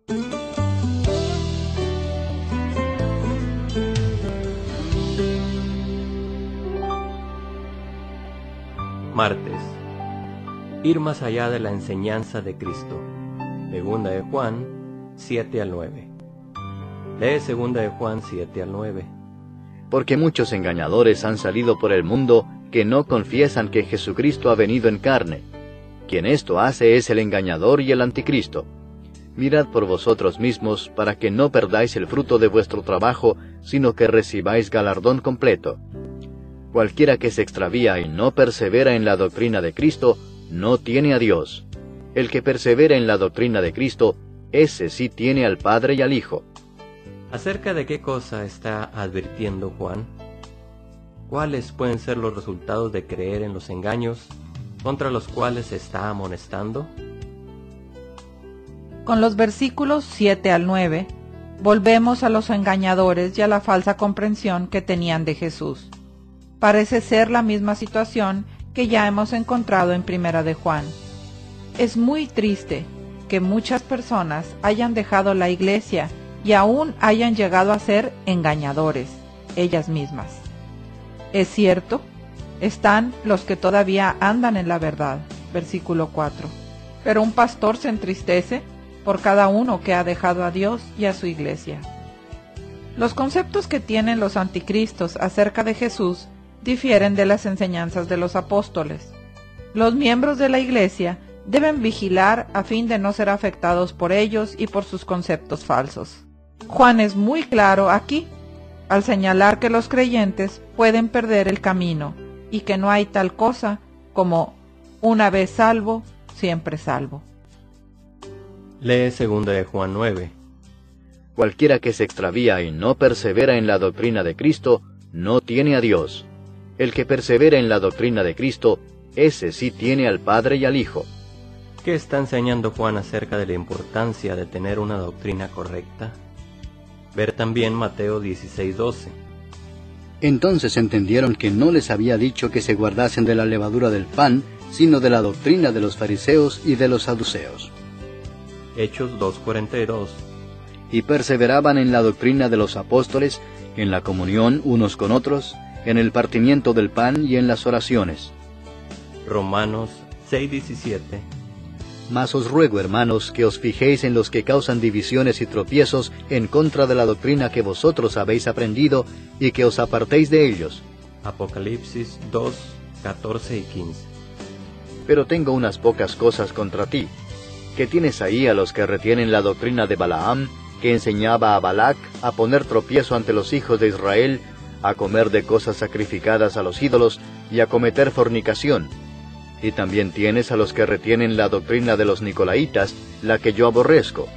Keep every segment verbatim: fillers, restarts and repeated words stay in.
Martes. Ir más allá de la enseñanza de Cristo. Segunda de Juan siete al nueve. Lee Segunda de Juan siete al nueve. Porque muchos engañadores han salido por el mundo que no confiesan que Jesucristo ha venido en carne. Quien esto hace es el engañador y el anticristo. Mirad por vosotros mismos para que no perdáis el fruto de vuestro trabajo, sino que recibáis galardón completo. Cualquiera que se extravía y no persevera en la doctrina de Cristo, no tiene a Dios. El que persevera en la doctrina de Cristo, ese sí tiene al Padre y al Hijo. ¿Acerca de qué cosa está advirtiendo Juan? ¿Cuáles pueden ser los resultados de creer en los engaños contra los cuales se está amonestando? Con los versículos siete al nueve, volvemos a los engañadores y a la falsa comprensión que tenían de Jesús. Parece ser la misma situación que ya hemos encontrado en Primera de Juan. Es muy triste que muchas personas hayan dejado la iglesia y aún hayan llegado a ser engañadores, ellas mismas. Es cierto, están los que todavía andan en la verdad, versículo cuatro. Pero un pastor se entristece por cada uno que ha dejado a Dios y a su iglesia. Los conceptos que tienen los anticristos acerca de Jesús difieren de las enseñanzas de los apóstoles. Los miembros de la iglesia deben vigilar a fin de no ser afectados por ellos y por sus conceptos falsos. Juan es muy claro aquí, al señalar que los creyentes pueden perder el camino y que no hay tal cosa como una vez salvo, siempre salvo. Lee Segunda de Juan nueve. Cualquiera que se extravía y no persevera en la doctrina de Cristo, no tiene a Dios. El que persevera en la doctrina de Cristo, ese sí tiene al Padre y al Hijo. ¿Qué está enseñando Juan acerca de la importancia de tener una doctrina correcta? Ver también Mateo dieciséis doce. Entonces entendieron que no les había dicho que se guardasen de la levadura del pan, sino de la doctrina de los fariseos y de los saduceos. Hechos dos cuarenta y dos. Y perseveraban en la doctrina de los apóstoles, en la comunión unos con otros, en el partimiento del pan y en las oraciones. Romanos seis diecisiete. Mas os ruego, hermanos, que os fijéis en los que causan divisiones y tropiezos en contra de la doctrina que vosotros habéis aprendido, y que os apartéis de ellos. Apocalipsis dos catorce y quince. Pero tengo unas pocas cosas contra ti, que tienes ahí a los que retienen la doctrina de Balaam, que enseñaba a Balac a poner tropiezo ante los hijos de Israel, a comer de cosas sacrificadas a los ídolos, y a cometer fornicación. Y también tienes a los que retienen la doctrina de los Nicolaitas, la que yo aborrezco.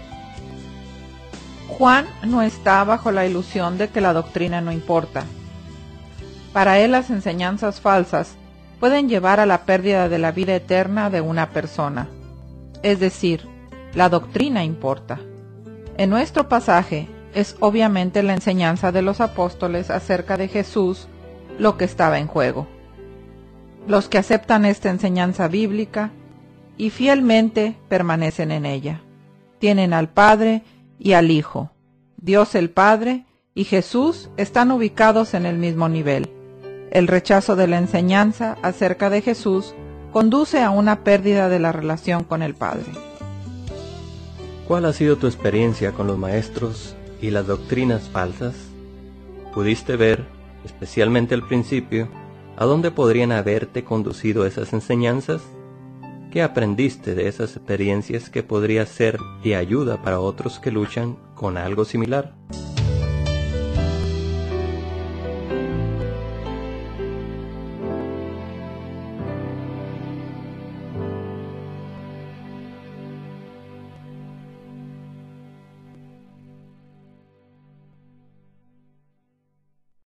Juan no está bajo la ilusión de que la doctrina no importa. Para él las enseñanzas falsas pueden llevar a la pérdida de la vida eterna de una persona. Es decir, la doctrina importa. En nuestro pasaje es obviamente la enseñanza de los apóstoles acerca de Jesús lo que estaba en juego. Los que aceptan esta enseñanza bíblica y fielmente permanecen en ella, tienen al Padre y al Hijo. Dios el Padre y Jesús están ubicados en el mismo nivel. El rechazo de la enseñanza acerca de Jesús conduce a una pérdida de la relación con el Padre. ¿Cuál ha sido tu experiencia con los maestros y las doctrinas falsas? ¿Pudiste ver, especialmente al principio, a dónde podrían haberte conducido esas enseñanzas? ¿Qué aprendiste de esas experiencias que podría ser de ayuda para otros que luchan con algo similar?